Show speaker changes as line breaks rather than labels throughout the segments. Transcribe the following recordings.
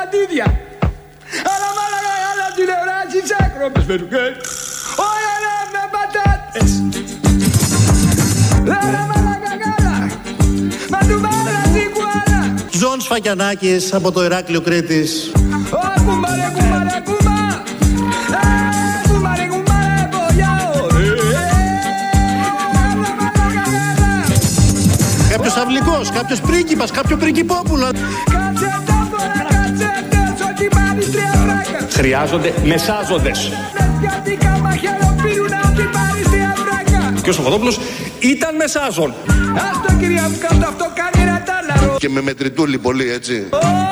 πατίδια. Αλλά μάλακα άλλα τηλεοράσεις άκροπες περουκές. Όλα με πατάτες. Λάρα μάλακα καλά. Μα του βάλα την κουάλα.
Ζων Σφακιανάκης από το Ηράκλειο Κρήτης.
Κουμπάρε, κουμπάρε, κουμπά. Κουμπάρε, κουμπάρε, πογιάω.
Κάποιος αυλικός, κάποιος πρίγκιπας, κάποιο πριγκιπόπουλο.
Χρειάζονται μεσάζοντες. Και ο Σοφοδόπουλος ήταν μεσάζον.
Αυτό κυρία μου κάτω, αυτό κάνει ένα τάλαρο.
Και με μετρητούλη πολύ, έτσι.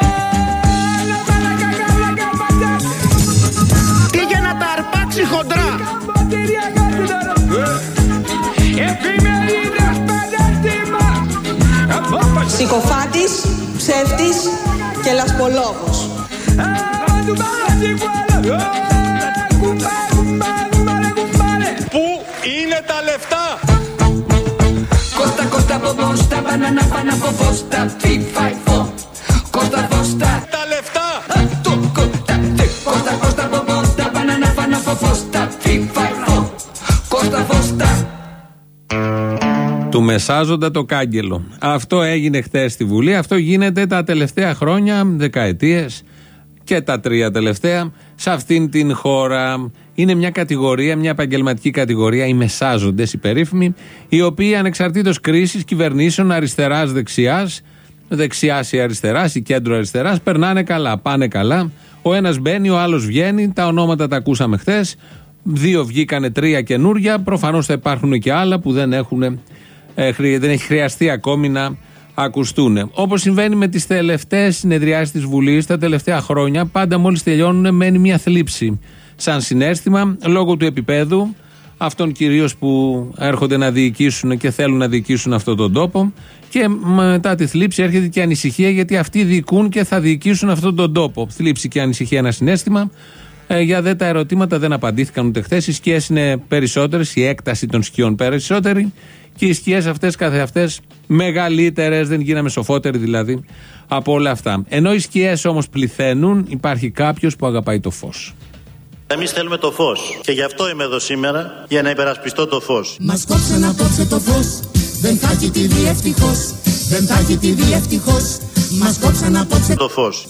Τι για να τα αρπάξει χοντρά.
Συκοφάντης, ψεύτης και λασπολόγος.
Πού είναι τα λεφτά?
Κώστα, κώστα, πομπόστα, μπανάνα, μπανά, πομπόστα, φιφαϊφό. Κώστα, κώστα,
Τα λεφτά!
Κώστα, κώστα, πομπόστα, μπανάνα, μπανά, πομπόστα, φιφαϊφό. Κώστα, κώστα.
Του μεσάζοντα το κάγκελο. Αυτό έγινε χθες στη Βουλή. Αυτό γίνεται τα τελευταία χρόνια, δεκαετίες και τα 3 τελευταία σε αυτήν την χώρα. Είναι μια κατηγορία, μια επαγγελματική κατηγορία, οι μεσάζοντες, οι περίφημοι, οι οποίοι ανεξαρτήτως κρίσης κυβερνήσεων αριστεράς, δεξιάς, δεξιάς ή αριστεράς ή κέντρο αριστεράς, περνάνε καλά, πάνε καλά. Ο ένας μπαίνει, ο άλλος βγαίνει. Τα ονόματα τα ακούσαμε χθες. 2 βγήκανε, 3 καινούρια. Προφανώς θα υπάρχουν και άλλα που δεν έχει χρειαστεί ακόμη να ακουστούν. Όπως συμβαίνει με τις τελευταίες συνεδριάσεις της Βουλής τα τελευταία χρόνια, πάντα μόλις τελειώνουν μένει μια θλίψη σαν συναίσθημα λόγω του επίπεδου αυτών κυρίως που έρχονται να διοικήσουν και θέλουν να διοικήσουν αυτόν τον τόπο, και μετά τη θλίψη έρχεται και ανησυχία, γιατί αυτοί διοικούν και θα διοικήσουν αυτόν τον τόπο. Θλίψη και ανησυχία, ένα συναίσθημα. Για δε τα ερωτήματα δεν απαντήθηκαν ούτε χθες. Οι σκιές είναι περισσότερες, η έκταση των σκιών περισσότερη, και οι σκιές αυτές καθεαυτές μεγαλύτερες, δεν γίναμε σοφότεροι δηλαδή από όλα αυτά. Ενώ οι σκιές όμως πληθαίνουν, υπάρχει κάποιος που αγαπάει το φως.
Εμείς θέλουμε το φως και γι' αυτό είμαι εδώ σήμερα, για να υπερασπιστώ το φως.
Μας κόψαν απόψε το φως, δεν θα έχει τη δει ευτυχώς, δεν θα έχει τη δει ευτυχώς. Μας κόψαν απόψε
το φως.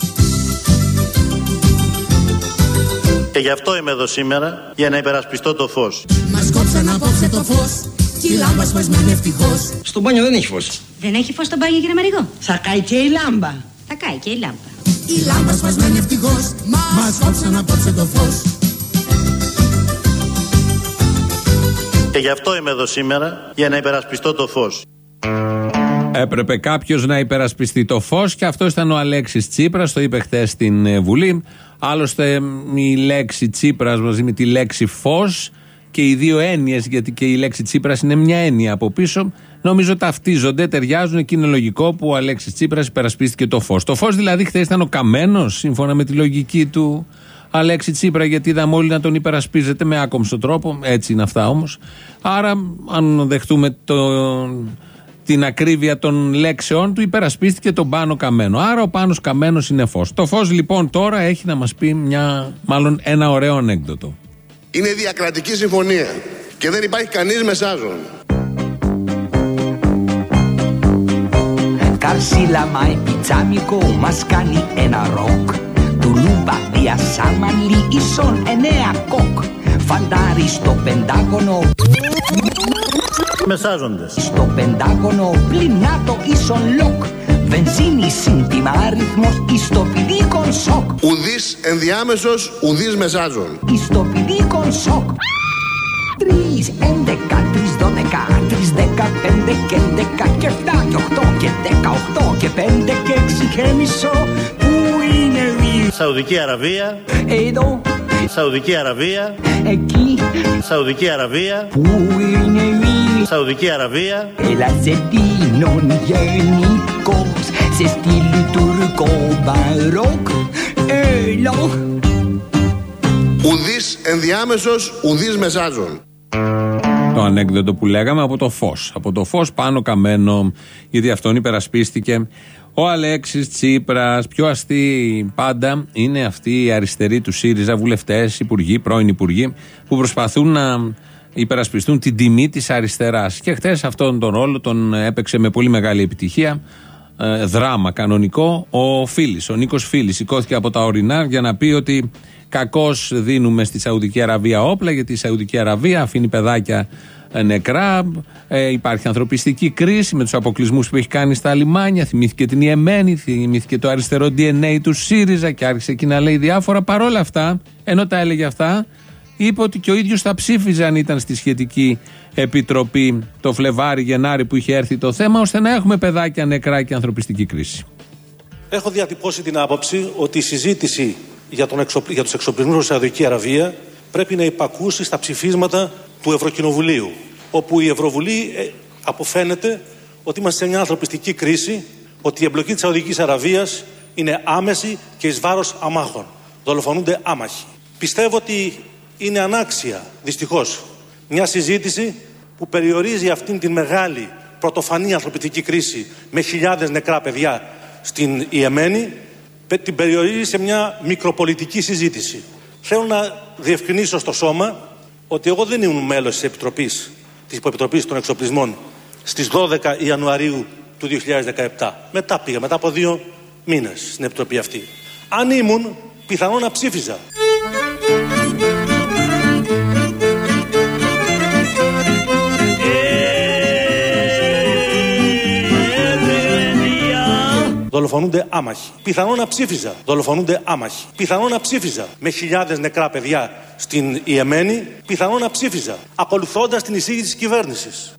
Και γι' αυτό είμαι εδώ σήμερα, για να υπερασπιστώ το φως.
Μας κόψαν απόψε το φως, κι η λάμπα σπασμένη ευτυχώς.
Στο μπάνιο δεν έχει φως.
Δεν έχει φως στο μπάνιο, κύριε Μαριγό?
Θα κάει και η λάμπα.
Θα κάει και η λάμπα.
Η λάμπα σπασμένη ευτυχώς, μας κόψαν απόψε το φως.
Και γι' αυτό είμαι εδώ σήμερα, για να υπερασπιστώ το φως.
Έπρεπε κάποιος να υπερασπιστεί το φως, και αυτό ήταν ο Αλέξης Τσίπρας, το είπε χθες στην Βουλή. Άλλωστε η λέξη Τσίπρας μαζί με τη λέξη φως, και οι δύο έννοιες, γιατί και η λέξη Τσίπρας είναι μια έννοια από πίσω, νομίζω ταυτίζονται, ταιριάζουν, και είναι λογικό που ο Αλέξης Τσίπρας υπερασπίστηκε το φως. Το φως δηλαδή χθες ήταν ο καμένος, σύμφωνα με τη λογική του Αλέξη Τσίπρα, γιατί είδαμε όλοι να τον υπερασπίζεται με άκομψο τρόπο. Έτσι είναι αυτά όμως. Άρα, αν δεχτούμε την ακρίβεια των λέξεών του, υπερασπίστηκε τον Πάνο Καμένο. Άρα ο Πάνος Καμένος είναι φως. Το φως λοιπόν τώρα έχει να μας πει μάλλον ένα ωραίο ανέκδοτο.
Είναι διακρατική συμφωνία και δεν υπάρχει κανείς μεσάζων.
Καρσίλαμα επιτσάμικο μας κάνει ένα ροκ. Τουλούμπα διασάμανλι ίσον 9 κοκ. Φαντάρι στο Πεντάγωνο.
Μεσάζοντες.
Στο Πεντάγωνο πληνάτο ίσον λοκ. Βενζίνη σύντιμα αριθμός ιστοπηδίκον σοκ.
Ουδής ενδιάμεσος, ουδής μεσάζων.
Ιστοπηδίκον σοκ. 3, 11, 3, 12, 3, 10, 5 και 11 και 7 και 8 και 18 και 5 και 6 και μισό. Πού είναι η
Σαουδική Αραβία?
Εδώ.
Σαουδική Αραβία?
Εκεί.
Σαουδική Αραβία?
Πού είναι η
Σαουδική Αραβία?
Ελαζεντίνων γενικός σε στυλ τουρκο μπαρόκ. Έλα.
Ουδής ενδιάμεσος, ουδής μεσάζων.
Το ανέκδοτο που λέγαμε από το φως. Από το φως Πάνο Καμένο, γιατί αυτόν υπερασπίστηκε Ο Αλέξης Τσίπρας. Πιο αστείοι πάντα είναι αυτοί οι αριστεροί του ΣΥΡΙΖΑ, βουλευτές, υπουργοί, πρώην υπουργοί, που προσπαθούν να υπερασπιστούν την τιμή της αριστεράς. Και χτες αυτόν τον ρόλο τον έπαιξε με πολύ μεγάλη επιτυχία, δράμα κανονικό, ο Φίλης, ο Νίκος Φίλης. Σηκώθηκε από τα ορεινά για να πει ότι κακώς δίνουμε στη Σαουδική Αραβία όπλα, γιατί η Σαουδική Αραβία αφήνει παιδάκια νεκρά, υπάρχει ανθρωπιστική κρίση με τους αποκλεισμούς που έχει κάνει στα λιμάνια. Θυμήθηκε την Ιεμένη, θυμήθηκε το αριστερό DNA του ΣΥΡΙΖΑ και άρχισε εκεί να λέει διάφορα. Παρόλα αυτά, ενώ τα έλεγε αυτά, είπε ότι και ο ίδιος θα ψήφιζε αν ήταν στη σχετική επιτροπή το Φλεβάρι-Γενάρη που είχε έρθει το θέμα, ώστε να έχουμε παιδάκια νεκρά και ανθρωπιστική κρίση.
Έχω διατυπώσει την άποψη ότι η συζήτηση για τους εξοπλισμούς στη Σαουδική Αραβία πρέπει να υπακούσει στα ψηφίσματα του Ευρωκοινοβουλίου, όπου η Ευρωβουλή αποφαίνεται ότι είμαστε σε μια ανθρωπιστική κρίση, ότι η εμπλοκή της Σαουδικής Αραβίας είναι άμεση και εις βάρος αμάχων. Δολοφονούνται άμαχοι. Πιστεύω ότι είναι ανάξια, δυστυχώς, μια συζήτηση που περιορίζει αυτήν την μεγάλη πρωτοφανή ανθρωπιστική κρίση με χιλιάδες νεκρά παιδιά στην Ιεμένη, την περιορίζει σε μια μικροπολιτική συζήτηση. Θέλω να διευκρινίσω στο σώμα ότι εγώ δεν ήμουν μέλος της Υποεπιτροπής των Εξοπλισμών στις 12 Ιανουαρίου του 2017. Μετά πήγα, μετά από 2 μήνες στην Επιτροπή αυτή. Αν ήμουν, πιθανόν να ψήφιζα. Δολοφονούνται άμαχοι. Πιθανόν να ψήφιζα. Δολοφονούνται άμαχοι. Πιθανόν να ψήφιζα. Με χιλιάδες νεκρά παιδιά στην Ιεμένη. Πιθανόν να ψήφιζα. Ακολουθώντας την εισήγηση της κυβέρνησης.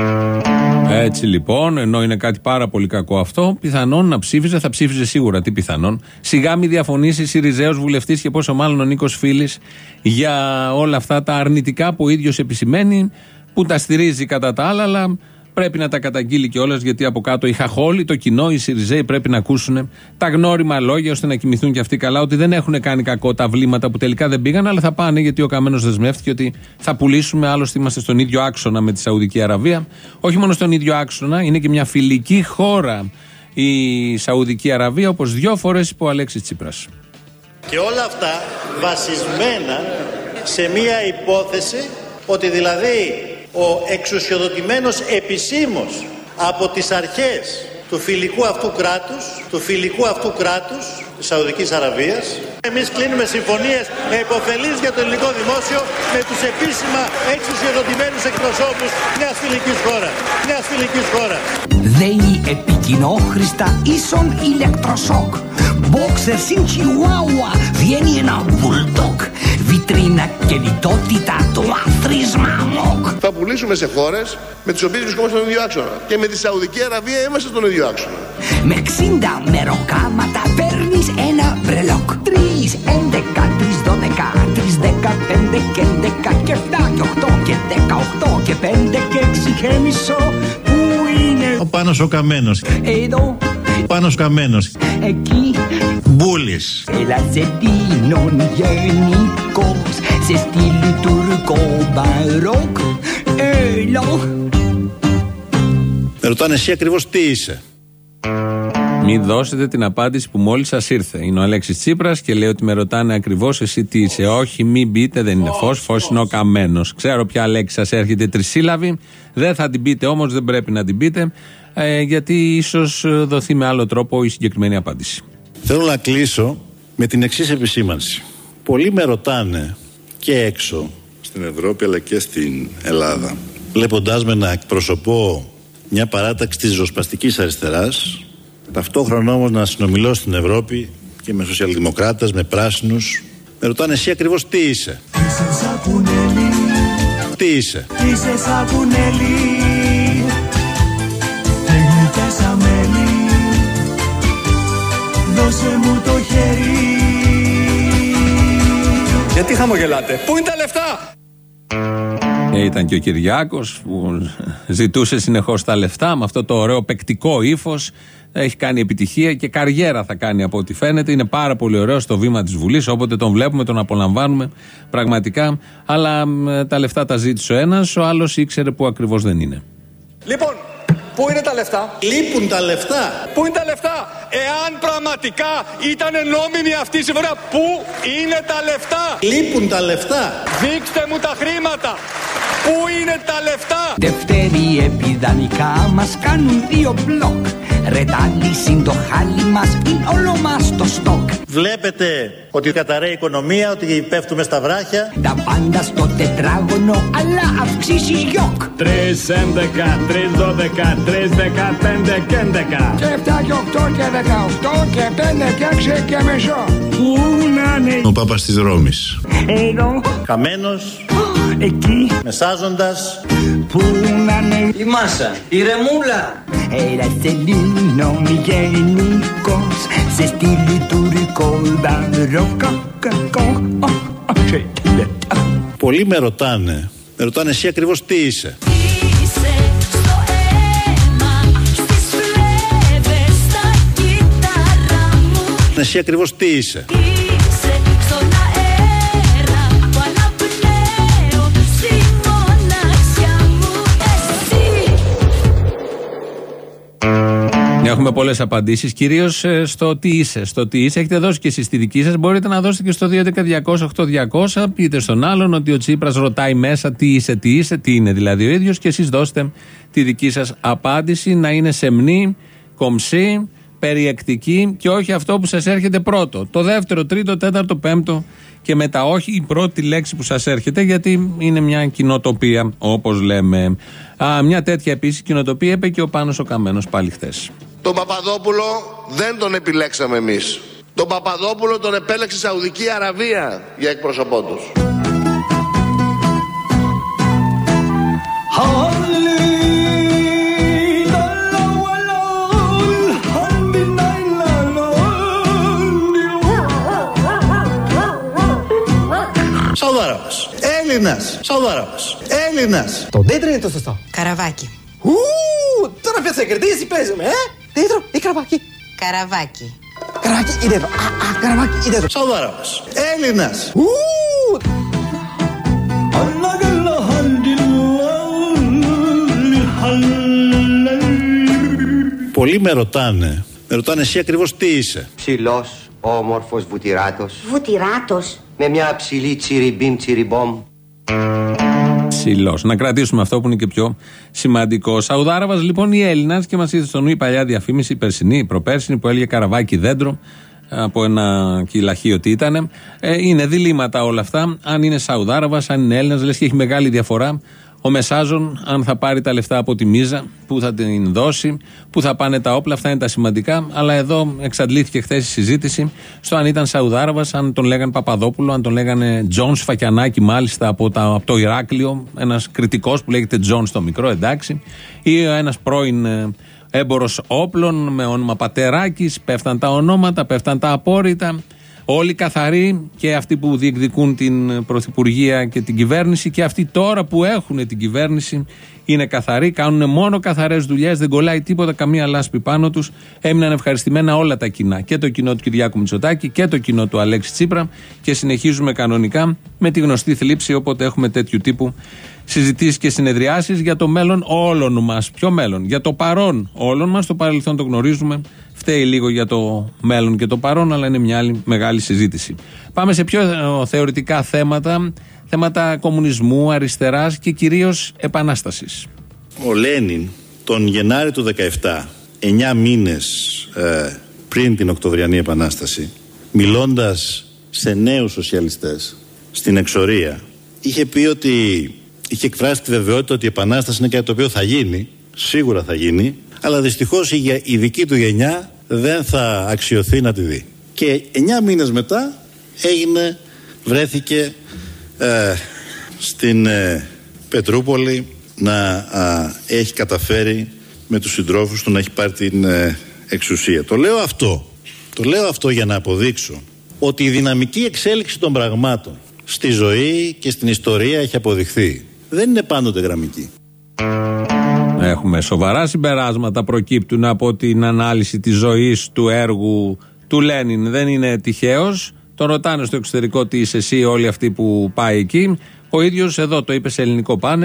Έτσι λοιπόν, ενώ είναι κάτι πάρα πολύ κακό αυτό, πιθανόν να ψήφιζε, θα ψήφιζε σίγουρα. Τι πιθανόν. Σιγά μη διαφωνήσει Σιριζέος βουλευτής και πόσο μάλλον ο Νίκος Φίλης για όλα αυτά τα αρνητικά που ο ίδιος επισημαίνει, που τα στηρίζει κατά τα άλλα, αλλά πρέπει να τα καταγγείλει κιόλας, γιατί από κάτω οι χαχόλοι, το κοινό, οι Σιριζέοι πρέπει να ακούσουν τα γνώριμα λόγια ώστε να κοιμηθούν κι αυτοί καλά, ότι δεν έχουν κάνει κακό τα βλήματα που τελικά δεν πήγαν, αλλά θα πάνε, γιατί ο Καμένος δεσμεύτηκε ότι θα πουλήσουμε. Άλλωστε είμαστε στον ίδιο άξονα με τη Σαουδική Αραβία. Όχι μόνο στον ίδιο άξονα, είναι και μια φιλική χώρα η Σαουδική Αραβία, όπως 2 φορές είπε ο Αλέξης Τσίπρας.
Και όλα αυτά βασισμένα σε μια υπόθεση ότι δηλαδή ο εξουσιοδοτημένος επισήμως από τις αρχές του φιλικού αυτού κράτους της Σαουδικής Αραβίας. Εμείς κλείνουμε συμφωνίες με υποφελείς για το ελληνικό δημόσιο με τους επίσημα εξουσιοδοτημένους εκπροσώπους μιας φιλικής χώρας.
ΔΕΗ επικοινόχρηστα ίσον ηλεκτροσόκ. Boxer sin chihuahua, vieni ένα bulldog. Βιτρίνα και λιτότητα, το άθροισμα μοκ.
Θα πουλήσουμε σε χώρες με τις οποίες βρισκόμαστε στον ίδιο άξονα. Και με τη Σαουδική Αραβία είμαστε στον ίδιο άξονα.
Με 60 μεροκάματα παίρνεις ένα μπρελόκ. 3, 11, 3, 12, 3, 15 και 11 και 7 και 8 και 18 και 5 και 6 και μισό. Πού είναι
ο Πάνος ο Καμένος?
Εδώ.
Πάνος Καμένος.
Εκεί.
Μπούλης.
Ελαζετίνων γενικός σε στυλ τουρκό μπαρόκ. Έλα.
Ρωτάνε εσύ ακριβώς τι είσαι.
Μην δώσετε την απάντηση που μόλις σας ήρθε. Είναι ο Αλέξης Τσίπρας και λέει ότι με ρωτάνε ακριβώς εσύ τι είσαι. Όχι, μην μπείτε, δεν είναι φως, φως είναι ο Καμένος. Ξέρω ποια λέξη σας έρχεται τρισύλλαβη. Δεν θα την πείτε όμως, δεν πρέπει να την πείτε, γιατί ίσως δοθεί με άλλο τρόπο η συγκεκριμένη απάντηση.
Θέλω να κλείσω με την εξής επισήμανση. Πολλοί με ρωτάνε και έξω στην Ευρώπη αλλά και στην Ελλάδα, βλέποντάς με να εκπροσωπώ μια παράταξη της ριζοσπαστικής αριστεράς, ταυτόχρονα όμως να συνομιλώ στην Ευρώπη και με σοσιαλδημοκράτες, με πράσινους, με ρωτάνε εσύ ακριβώς τι είσαι. Τι είσαι.
Είσαι σαπουνέλι, τεχνητές αμέλη, δώσε μου το χέρι.
Γιατί χαμογελάτε? Πού είναι τα λεφτά?
Ήταν και ο Κυριάκος που ζητούσε συνεχώς τα λεφτά με αυτό το ωραίο παικτικό ύφος. Έχει κάνει επιτυχία και καριέρα θα κάνει από ό,τι φαίνεται. Είναι πάρα πολύ ωραίο στο βήμα της Βουλής. Όποτε τον βλέπουμε, τον απολαμβάνουμε πραγματικά. Αλλά τα λεφτά τα ζήτησε ο ένας, ο άλλος ήξερε που ακριβώς δεν είναι.
Λοιπόν, πού είναι τα λεφτά?
Λείπουν τα λεφτά.
Πού είναι τα λεφτά? Εάν πραγματικά ήταν νόμιμη αυτή η συμφωνία, πού είναι τα λεφτά?
Λείπουν τα λεφτά.
Δείξτε μου τα χρήματα. Πού είναι τα λεφτά?
Δευτέρη επιδανικά μας κάνουν 2 μπλοκ. Ρετάλι συν το χάλι μας είναι όλο μας το στόκ.
Βλέπετε ότι καταραίει η οικονομία, ότι πέφτουμε στα βράχια.
Τα πάντα στο τετράγωνο, αλλά αυξήσεις γιοκ.
3, 11, 3, 12, 3, 15 και 11.
Και 7 και 8 και 18 και 5 και 6 και μισό. Πού να είναι
Ο Πάπας της Ρώμης.
εδώ,
Χαμένος,
εκεί,
μεσάζοντας.
πού να είναι
Η Μάσα, η Ρεμούλα.
Era Σελήνο γενικός, σε στυλ τουρκικό δαυροκό.
Πολλοί με ρωτάνε εσύ ακριβώς τι είσαι.
Είσαι στο αίμα, στις φλέβες, στα κύτταρα μου.
Εσύ ακριβώς τι είσαι.
Είσαι στον αέρα που αναπνέω, στη μοναξιά μου εσύ.
Έχουμε πολλές απαντήσεις, κυρίως στο τι είσαι. Στο τι είσαι, έχετε δώσει και εσείς τη δική σας. Μπορείτε να δώσετε και στο 2.11.200.8.200. Πείτε στον άλλον ότι ο Τσίπρας ρωτάει μέσα τι είσαι, τι είναι δηλαδή ο ίδιος, και εσείς δώστε τη δική σας απάντηση. Να είναι σεμνή, κομψή, περιεκτική και όχι αυτό που σας έρχεται πρώτο. Το δεύτερο, τρίτο, τέταρτο, πέμπτο και μετά όχι η πρώτη λέξη που σας έρχεται, γιατί είναι μια κοινοτοπία, όπως λέμε. Μια τέτοια επίσης κοινοτοπία είπε και ο Πάνος ο Καμένος πάλι χθες.
Τον Παπαδόπουλο δεν τον επιλέξαμε εμείς. Τον Παπαδόπουλο τον επέλεξε η Σαουδική Αραβία για εκπρόσωπό τους.
Σαουδάραβας. Έλληνας. Σαουδάραβας. Έλληνας.
Το δέντρο είναι το σωστό.
Καραβάκι.
Τώρα πια θα κερδίσει, παίζουμε, Δέντρο ή καραβάκι?
Καραβάκι.
Καραβάκι ή δέντρο. Καραβάκι ή δέντρο.
Σαουδάραβας. Έλληνας.
Πολλοί με ρωτάνε εσύ ακριβώς τι είσαι.
Ψηλός, όμορφος, βουτυράτος.
Βουτυράτος.
Με μια ψηλή τσιριμπίμ τσιριμπόμ.
Ψηλός. Να κρατήσουμε αυτό που είναι και πιο σημαντικό. Σαουδάραβας λοιπόν ή Έλληνας, και μας ήρθε στο νου η παλιά διαφήμιση, η περσινή, η προπέρσινη, που έλεγε καραβάκι δέντρο, από ένα κυλαχείο τι ήταν. Είναι διλήμματα όλα αυτά. Αν είναι Σαουδάραβας, αν είναι Έλληνας, λες και έχει μεγάλη διαφορά. Ο Μεσάζων, αν θα πάρει τα λεφτά από τη Μίζα, πού θα την δώσει, πού θα πάνε τα όπλα, αυτά είναι τα σημαντικά. Αλλά εδώ εξαντλήθηκε χθες η συζήτηση στο αν ήταν Σαουδάραβας, αν τον λέγανε Παπαδόπουλο, αν τον λέγανε Τζον Σφακιανάκη, μάλιστα από το Ηράκλειο, ένας κριτικός που λέγεται Τζον στο μικρό, εντάξει, ή ένας πρώην έμπορος όπλων με όνομα Πατεράκης. Πέφταν τα ονόματα, πέφταν τα απόρριτα. Όλοι καθαροί, και αυτοί που διεκδικούν την πρωθυπουργία και την κυβέρνηση, και αυτοί τώρα που έχουν την κυβέρνηση είναι καθαροί, κάνουν μόνο καθαρές δουλειές, δεν κολλάει τίποτα, καμία λάσπη πάνω τους. Έμειναν ευχαριστημένα όλα τα κοινά, και το κοινό του Κυριάκου Μητσοτάκη και το κοινό του Αλέξη Τσίπρα, και συνεχίζουμε κανονικά με τη γνωστή θλίψη όποτε έχουμε τέτοιου τύπου συζητήσεις και συνεδριάσεις για το μέλλον όλων μας. Ποιο μέλλον? Για το παρόν όλων μας, το παρελθόν το γνωρίζουμε. Φταίει λίγο για το μέλλον και το παρόν, αλλά είναι μια άλλη μεγάλη συζήτηση. Πάμε σε πιο θεωρητικά θέματα κομμουνισμού, αριστεράς και κυρίως επανάστασης.
Ο Λένιν τον Γενάρη του 17, 9 μήνες πριν την Οκτωβριανή Επανάσταση, μιλώντας σε νέους σοσιαλιστές στην εξορία, είχε πει ότι είχε εκφράσει τη βεβαιότητα ότι η Επανάσταση είναι κάτι το οποίο θα γίνει, σίγουρα θα γίνει, αλλά δυστυχώς η δική του γενιά δεν θα αξιωθεί να τη δει. Και 9 μήνες μετά βρέθηκε στην Πετρούπολη να έχει καταφέρει με τους συντρόφους του να έχει πάρει την εξουσία. Το λέω αυτό για να αποδείξω ότι η δυναμική εξέλιξη των πραγμάτων στη ζωή και στην ιστορία έχει αποδειχθεί. Δεν είναι πάντοτε γραμμική.
Έχουμε σοβαρά συμπεράσματα, προκύπτουν από την ανάλυση της ζωής, του έργου του Λένιν. Δεν είναι τυχαίος. Τον ρωτάνε στο εξωτερικό τι είσαι εσύ, όλοι αυτοί που πάει εκεί. Ο ίδιος εδώ το είπε σε ελληνικό πάνελ.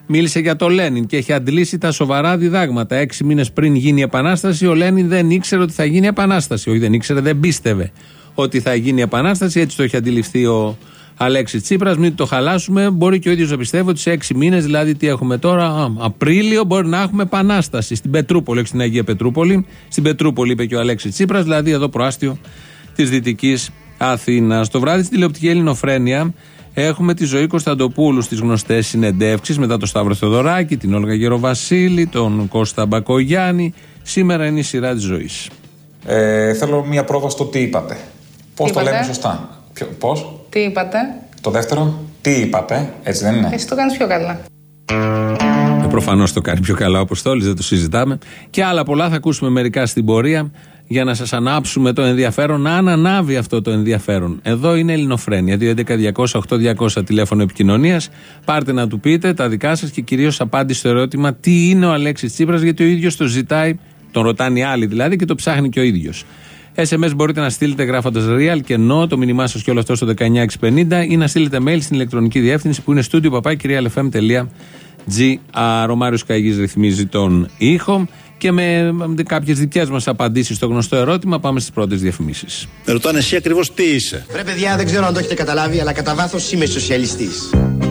μίλησε για το Λένιν και έχει αντλήσει τα σοβαρά διδάγματα. 6 μήνες πριν γίνει η Επανάσταση, ο Λένιν δεν ήξερε ότι θα γίνει η Επανάσταση. Όχι, δεν ήξερε, δεν πίστευε ότι θα γίνει η Επανάσταση. Έτσι το έχει αντιληφθεί ο Αλέξης Τσίπρας. Μην το χαλάσουμε. Μπορεί και ο ίδιος να πιστεύει ότι σε 6 μήνες, δηλαδή τι έχουμε τώρα, Απρίλιο, μπορεί να έχουμε Επανάσταση. Στην Πετρούπολη, όχι στην Αγία Πετρούπολη. Στην Πετρούπολη, είπε και ο Αλέξης Τσίπρας, δηλαδή εδώ προάστιο της Δυτικής Αθήνας. Το βράδυ στην τηλεοπτική Ελληνοφρένεια έχουμε τη Ζωή Κωνσταντοπούλου στις γνωστές συνεντεύξεις, μετά τον Σταύρο Θεοδωράκη, την Όλγα Γεροβασίλη, τον Κώστα Μπακογιάννη. Σήμερα είναι η σειρά της Ζωής.
Θέλω μία πρόβα στο τι είπατε. Πώς το λέμε σωστά? Πώς?
Τι είπατε?
Το δεύτερο, τι είπατε, έτσι δεν είναι?
Εσύ το κάνεις πιο καλά.
Προφανώς το κάνει πιο καλά ο Αποστόλης, δεν το συζητάμε. Και άλλα πολλά θα ακούσουμε μερικά στην πορεία για να σας ανάψουμε το ενδιαφέρον, να ανανάβει αυτό το ενδιαφέρον. Εδώ είναι Ελληνοφρένεια, 2.11.200.8.200 τηλέφωνο επικοινωνίας. Πάρτε να του πείτε τα δικά σας και κυρίως απάντηση στο ερώτημα τι είναι ο Αλέξης Τσίπρας, γιατί ο ίδιος το ζητάει, τον ρωτάνε οι άλλοι δηλαδή και το ψάχνει και ο ίδιος. SMS μπορείτε να στείλετε γράφοντας real και no, το μήνυμά σας και όλο αυτό στο 19650 ή να στείλετε mail στην ηλεκτρονική διεύθυνση που είναι studio@realfm.gr. Ο Μάριος Καγής ρυθμίζει τον ήχο και με κάποιες δικές μας απαντήσεις στο γνωστό ερώτημα πάμε στις πρώτες διαφημίσεις.
Ρωτάνε εσύ ακριβώς τι είσαι.
Ρε παιδιά, δεν ξέρω αν το έχετε καταλάβει, αλλά κατά βάθος είμαι σοσιαλιστής.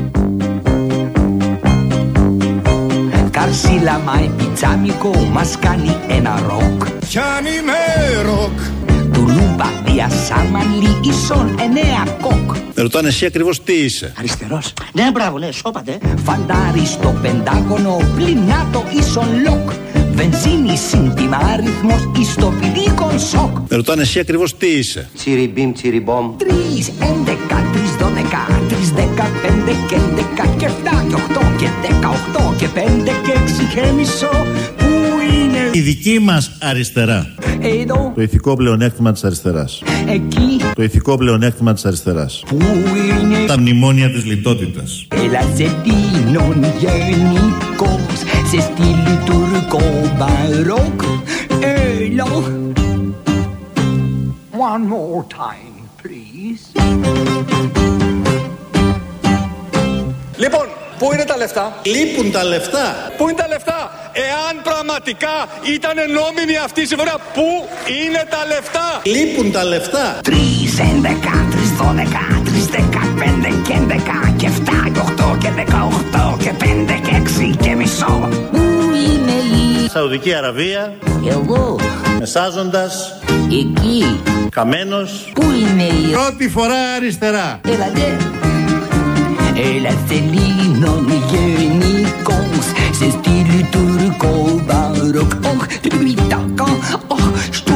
Καρσίλα μάι πιτσάμικο μας κάνει ένα ροκ.
Πιάνει με ροκ.
Τουλούμπα διασάμαλι ίσον 9 κοκ.
Ρωτάνε εσύ ακριβώς τι είσαι.
Αριστερός. Ναι, μπράβο, ναι, σώπατε.
Φαντάρι στο πεντάγωνο, πλυνάτο ίσον λοκ. Βενζίνη σύντιμα αριθμός εις το πηδίκον σοκ.
Ρωτάνε εσύ ακριβώς τι είσαι.
Τσιριμπίμ, τσιριμπόμ.
3, 11, 3, 12, 3, 15 και 11 και 7 και 8 και 18 και 5 και 6 και μισό. Πού είναι
Η δική μας αριστερά.
Εδώ.
Το ηθικό πλεονέκτημα της αριστεράς.
Εκεί.
Το ηθικό πλεονέκτημα της αριστεράς.
Πού είναι
Τα μνημόνια της λιτότητας.
Έλα σε δίνον γενικός, σε στυλ τουρκο μπαρόκ. Έλα. One more time, please.
Λοιπόν, πού είναι τα λεφτά?
Λείπουν τα λεφτά.
Πού είναι τα λεφτά? Εάν πραγματικά ήταν νόμιμη αυτή η συμφωνία, πού είναι τα λεφτά?
Λείπουν τα λεφτά.
3, 11, 3, 12, 3, 15 και 11 και 7 και 8 και 18 και 5 και 6 και μισό. Πού είναι η
Σαουδική Αραβία.
Εγώ.
Μεσάζοντας.
Εκεί.
Καμένος.
Πού είναι η
Πρώτη φορά αριστερά.
Έλα δε. Έλα θελήνων γενικός, σε στυλ τουρκο μπαρόκ. Όχ, τριμιτάκα, στο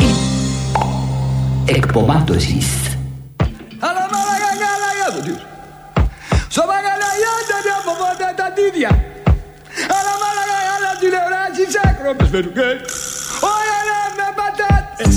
εκπομπάτωσης.
Αλλά μαλακά το τους. Σοβαγαλαγιάντα μια φοβόντα τα τίδια. Αλλά μαλακά άλλα τηλεοράσεις άκροπες με του γκέλ. Όλα να με πατάτες.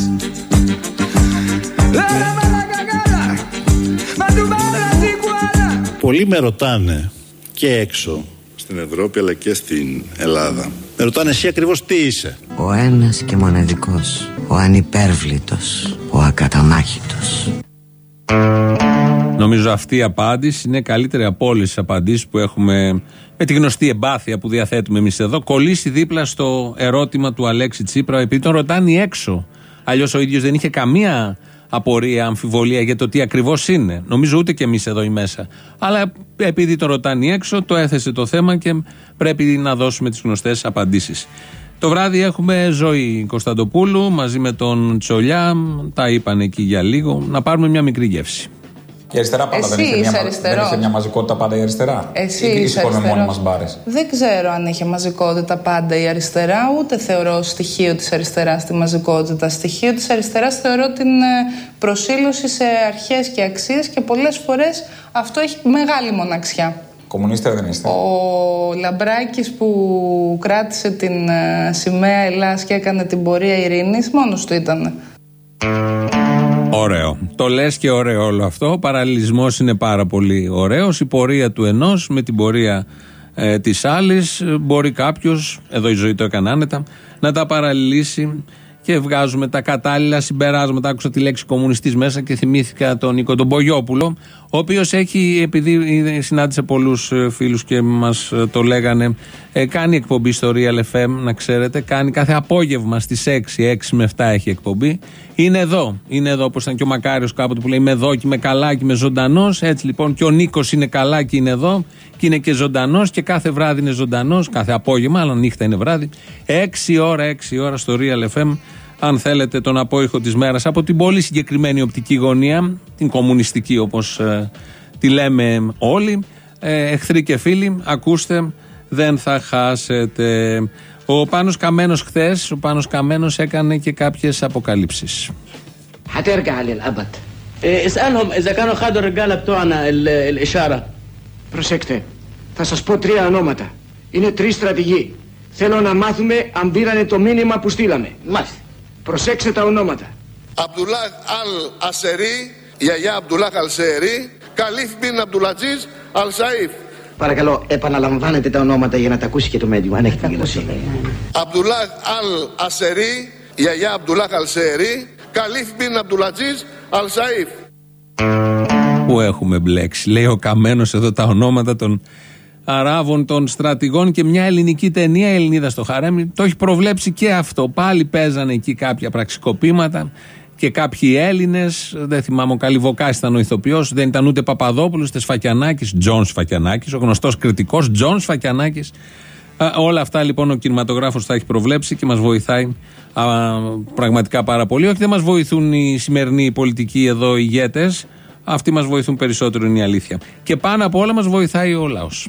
Λέρα μαλακά καλά. Μα του μάλα τσικουάλα.
Πολλοί με ρωτάνε και έξω στην Ευρώπη αλλά και στην Ελλάδα. Με ρωτάνε εσύ ακριβώς τι είσαι.
Ο ένας και μοναδικός, ο ανυπέρβλητος, ο ακαταμάχητος.
Νομίζω αυτή η απάντηση είναι καλύτερη από όλες τις απαντήσεις που έχουμε με τη γνωστή εμπάθεια που διαθέτουμε εμείς εδώ. Κολλήσει δίπλα στο ερώτημα του Αλέξη Τσίπρα, επειδή τον ρωτάνε έξω. Αλλιώς ο ίδιος δεν είχε καμία απορία, αμφιβολία για το τι ακριβώς είναι. Νομίζω ούτε και εμείς εδώ ή μέσα. Αλλά επειδή τον ρωτάνε έξω, το έθεσε το θέμα και πρέπει να δώσουμε τις γνωστές απαντήσεις. Το βράδυ έχουμε Ζωή Κωνσταντοπούλου μαζί με τον Τσολιά. Τα είπαν εκεί για λίγο. Να πάρουμε μια μικρή γεύση.
Η αριστερά πάντα δεν είχε μια μαζικότητα πάντα η αριστερά.
Εσύ είσαι αριστερός. Δεν ξέρω αν είχε μαζικότητα πάντα η αριστερά, ούτε θεωρώ στοιχείο της αριστεράς τη μαζικότητα. Στοιχείο της αριστεράς θεωρώ την προσήλωση σε αρχές και αξίες και πολλές φορές αυτό έχει μεγάλη μοναξιά.
Κομμουνίστρια δεν είστε?
Ο Λαμπράκης που κράτησε την σημαία Ελλάς και έκανε την πορεία ειρήνης, μόνος του ήταν.
Ωραίο. Το λες και ωραίο όλο αυτό. Ο παραλληλισμός είναι πάρα πολύ ωραίος. Η πορεία του ενός με την πορεία της άλλης μπορεί κάποιος, εδώ η Ζωή το έκανε άνετα, να τα παραλληλήσει και βγάζουμε τα κατάλληλα συμπεράσματα. Άκουσα τη λέξη κομμουνιστής μέσα και θυμήθηκα τον Νίκο τον Μπογιόπουλο, ο οποίος έχει, επειδή συνάντησε πολλούς φίλους και μας το λέγανε, κάνει εκπομπή στο Real FM, να ξέρετε, κάνει κάθε απόγευμα στις 6 με 7 έχει εκπομπή. Είναι εδώ, όπως ήταν και ο Μακάριος κάποτε που λέει είμαι εδώ και είμαι καλά και είμαι ζωντανός. Έτσι λοιπόν και ο Νίκος είναι καλά και είναι εδώ και είναι και ζωντανός και κάθε βράδυ είναι ζωντανός, κάθε απόγευμα, αλλά νύχτα είναι βράδυ. 6 ώρα στο Real FM. Αν θέλετε τον απόϊχο της μέρας από την πολύ συγκεκριμένη οπτική γωνία, την κομμουνιστική όπως τη λέμε όλοι, εχθροί και φίλοι, ακούστε, δεν θα χάσετε. Ο Πάνος Καμένος χθες, έκανε και κάποιες αποκαλύψεις.
هترجع للأبد. اسألهم إذا كانوا خدوا الرجالة بتوعنا الإشارة. Προσέξτε, θα σας πω 3 ονόματα. Είναι 3 στρατηγοί. Θέλω να μάθουμε αν πήρανε το μήνυμα που στείλαμε. Μάλιστα. Προσέξτε τα ονόματα.
Αμπτουλάχ Αλ Ασερί, γιαγιά Αμπτουλάχ Αλ Σερί, Καλίφ Μπιν Αμπτουλατζής Αλ Σαΐφ.
Παρακαλώ, επαναλαμβάνετε τα ονόματα για να τα ακούσει και το μέντιο, αν έχετε γελοσύνη.
Αμπτουλάχ Αλ Ασερί, γιαγιά Αμπτουλάχ Αλ Σερί, Καλίφ Μπιν Αμπτουλατζής Αλ Σαΐφ.
Που έχουμε μπλέξει, λέει ο Καμένος εδώ τα ονόματα των Αράβων, των στρατηγών, και μια ελληνική ταινία, η Ελληνίδα στο Χαρέμι, το έχει προβλέψει και αυτό. Πάλι παίζανε εκεί κάποια πραξικοπήματα και κάποιοι Έλληνες, δεν θυμάμαι, ο Καλιβοκάς ήταν ο ηθοποιός, δεν ήταν ούτε Παπαδόπουλος, ούτε Σφακιανάκης, Τζον Σφακιανάκης, ο γνωστός κριτικός Τζον Σφακιανάκης. Όλα αυτά λοιπόν ο κινηματογράφος τα έχει προβλέψει και μας βοηθάει πραγματικά πάρα πολύ. Όχι, δεν μας βοηθούν οι σημερινοί πολιτικοί εδώ ηγέτες, αυτοί μας βοηθούν περισσότερο, είναι η αλήθεια. Και πάνω από όλα μας βοηθάει ο λαός.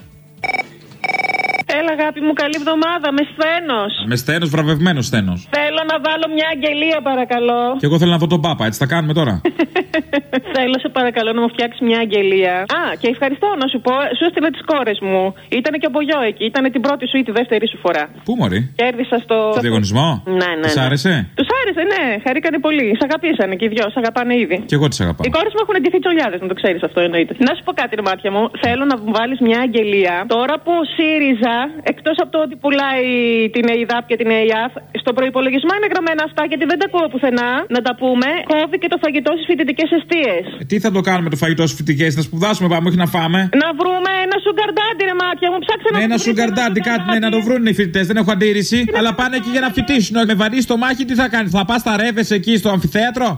Έλα, αγάπη μου, καλή εβδομάδα. Με σθένος.
Με σθένος, βραβευμένο σθένος.
Θέλω να βάλω μια αγγελία, παρακαλώ.
Και εγώ θέλω να δω τον Πάπα, έτσι τα κάνουμε τώρα.
Θέλω, σε παρακαλώ, να μου φτιάξει μια αγγελία. Α, και ευχαριστώ να σου πω, σου έστειλα τις κόρες μου. Ήτανε και ο Μπογιό εκεί. Ήτανε την πρώτη σου ή τη δεύτερη σου φορά.
Πού, μωρή?
Κέρδισα στο
διαγωνισμό.
Ναι.
Τους άρεσε?
Τους άρεσε, ναι. Χαρήκανε πολύ. Σ' αγαπήσανε και οι δυο. Σ' αγαπάνε ήδη.
Και εγώ τις αγαπάω.
Οι κόρες μου έχουν ντυθεί τσολιάδες, να το ξέρεις αυτό, εννοείται. Να σου πω κάτι, ρε μάτια μου. Θέλω να μου βάλεις μια αγγελία. Τώρα που ο ΣΥΡΙΖΑ, εκτός από το ότι πουλάει την ΕΙΔΑΠ και την ΕΙΑΦ, στο προϋπολογισμό είναι γραμμένα αυτά, γιατί δεν τα ακούω πουθενά. Να τα πούμε. Κόβει και το φαγητό στις φοιτητικές εστίες.
Τι θα το κάνουμε το φαγητό στις φοιτητικές, να σπουδάσουμε, πάμε, όχι να φάμε.
Να βρούμε ένα σουγκαρντάντι, ρε μάτια μου. Ψάξε να
ένα σουγκαρντάντι, κάτι να το βρουν οι φοιτητές, δεν έχω αντίρρηση. Αλλά πάνε εκεί για να φοιτήσουν. Με βαρύ στο μάχη, τι θα κάνεις? Θα πας στα ρεύες εκεί στο αμφιθέατρο?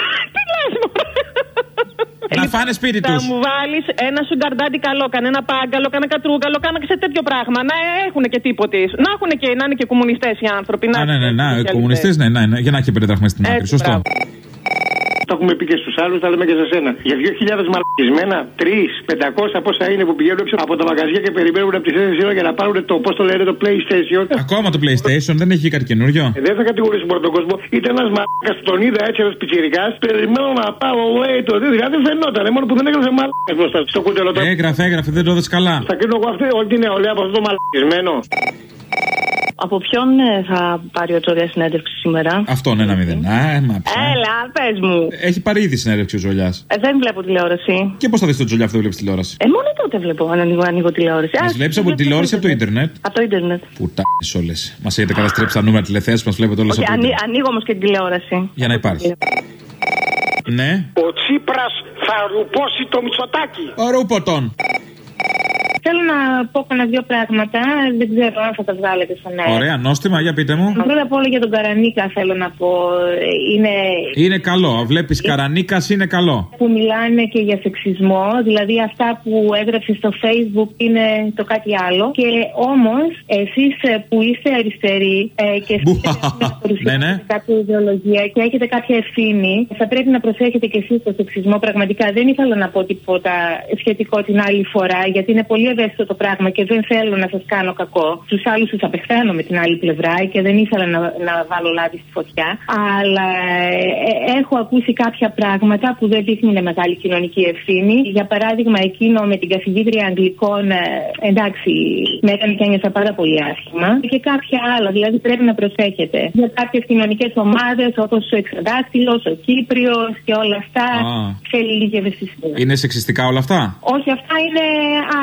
Να φάνε σπίτι τους.
Θα μου βάλεις ένα σουγκαρντάντι καλό, κανένα πάγκαλο, κανένα κατρούγκαλο, κανένα σε τέτοιο πράγμα. Να έχουν και τίποτε. Να είναι και κομμουνιστές οι άνθρωποι.
Οι κομμουνιστές, ναι. Για να έχει 5 δραχμές στην άκρη. Σωστό.
Το έχουμε πει και στους άλλους, τα λέμε και σε σένα. Για 2.000 μαλακισμένα, 3.500 πόσα είναι που πηγαίνουν από τα μαγαζιά και περιμένουν από τις 4 ώρα για να πάρουν το, πώς το λένε, το PlayStation.
Ακόμα το PlayStation, δεν έχει κάτι καινούριο.
Δεν θα κατηγορήσω μόνο τον κόσμο. Ήταν ένας μαλάκας, τον είδα έτσι ένας πιτσιρικάς. Περιμένω να πάω, το δηλαδή δεν φαινόταν. Μόνο που δεν έγραφε μαλάκας μπροστά στο κουτελό.
Έγραφε, δεν το έδωσε καλά.
Θα κρίνω εγώ όλη την νεολαία από αυτό το μαλακισμένο.
Από ποιον θα πάρει ο Τζολιάς συνέντευξη σήμερα?
Αυτόν 1-0.
Έλα, πες μου.
Έχει πάρει ήδη συνέντευξη ο Τζολιάς.
Δεν βλέπω τηλεόραση.
Και πώς θα δεις τον Τζολιά, αυτό δεν βλέπεις τηλεόραση?
Μόνο τότε βλέπω, αν ανοίγω τηλεόραση.
Μας βλέπεις από την τηλεόραση, από το ίντερνετ?
Από το ίντερνετ.
Πουτάνες όλες. Μας έχετε καταστρέψει τα νούμερα τηλεθέσεις, μας βλέπετε όλες από το ίντερνετ.
Ανοίγω όμως και την τηλεόραση.
Για να υπάρχει. Ναι.
Ο Τσίπρας θα ρουπώσει το Μητσοτάκη.
Ρούποτον.
Θέλω να πω κανένα 2 πράγματα. Δεν ξέρω αν θα τα βγάλετε στον αέρα.
Ωραία, νόστιμα, για πείτε μου.
Πρώτα απ' όλα για τον Καρανίκα θέλω να πω.
Είναι καλό. Βλέπεις, Καρανίκας είναι καλό.
Που μιλάνε και για σεξισμό. Δηλαδή αυτά που έγραψε στο Facebook είναι το κάτι άλλο. Και όμως εσείς που είστε αριστεροί και εσείς κάποια ιδεολογία και έχετε κάποια ευθύνη, θα πρέπει να προσέχετε και εσείς το σεξισμό. Πραγματικά δεν ήθελα να πω τίποτα σχετικό την άλλη φορά, γιατί είναι πολύ ευαίσθητο το πράγμα και δεν θέλω να σας κάνω κακό. Στους άλλους τους απεχθαίνω με την άλλη πλευρά και δεν ήθελα να βάλω λάδι στη φωτιά. Αλλά έχω ακούσει κάποια πράγματα που δεν δείχνουν μεγάλη κοινωνική ευθύνη. Για παράδειγμα, εκείνο με την καθηγήτρια Αγγλικών, εντάξει, με έκανε και ένιωσα πάρα πολύ άσχημα. Και κάποια άλλα, δηλαδή πρέπει να προσέχετε. Για κάποιες κοινωνικές ομάδες όπως ο Εξαδάκτυλος, ο Κύπριος και όλα αυτά, θέλει λίγη ευαισθησία.
Είναι σεξιστικά όλα αυτά?
Όχι, αυτά είναι άλλο.
Το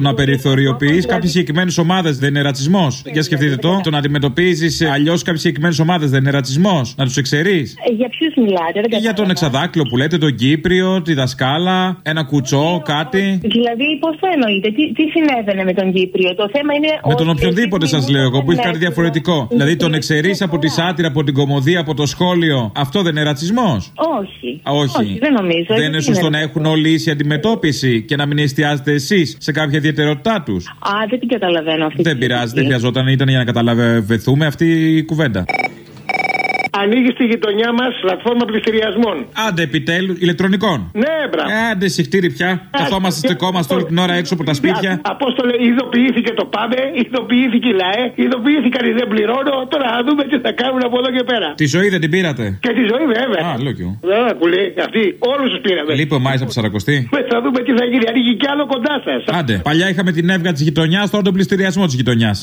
να περιθωριοποιείς κάποιες συγκεκριμένες ομάδες δεν είναι ρατσισμός? Για σκεφτείτε το. Το να αντιμετωπίζεις αλλιώς κάποιες συγκεκριμένες ομάδες δεν είναι ρατσισμός? Να τους εξαιρείς?
Για ποιους μιλάτε?
Για τον εξαδάκλο που λέτε, τον Κύπριο, τη δασκάλα, ένα κουτσό, κάτι.
Δηλαδή, πώς το εννοείτε, τι συνέβαινε με τον Κύπριο? Το θέμα είναι.
Με τον οποιονδήποτε σας λέω εγώ που έχει κάτι διαφορετικό. Δηλαδή τον εξαιρείς από τη σάτυρα, από την κωμωδία, από το σχόλιο. Αυτό δεν είναι ρατσισμός?
Όχι, δεν νομίζω.
Δεν είναι σωστό να έχουν όλοι ίση αντιμετώπιση και να μην εστιάζετε εσείς σε κάποια ιδιαιτερότητά τους?
Δεν την καταλαβαίνω αυτή.
Δεν πειράζει, δεν χρειαζόταν, ήταν για να καταλαβαίνουμε αυτή η κουβέντα.
Ανοίγει στη γειτονιά μας πλατφόρμα πληστηριασμών.
Άντε επιτέλους, ηλεκτρονικών.
Ναι, μπράβο.
Άντε συχτήρι πια. Καθόμαστε, στεκόμαστε όλη την ώρα έξω από τα σπίτια.
Απόστολε, ειδοποιήθηκε το ΠΑΜΕ, ειδοποιήθηκε η ΛΑΕ, ειδοποιήθηκαν οι δεν πληρώνω. Τώρα θα δούμε τι θα κάνουν από εδώ και πέρα.
Τη ζωή δεν την πήρατε?
Και τη ζωή, βέβαια.
Λέω κι εγώ.
Κουλή, αυτή, όλους τους πήραμε.
Λείπει ο Μάης από Σαρακοστή.
Θα δούμε τι θα γίνει. Ανοίγει κι άλλο κοντά σας.
Άντε, παλιά είχαμε την έβγα της γειτονιάς, τώρα τον πληστηριασμό της γειτονιάς.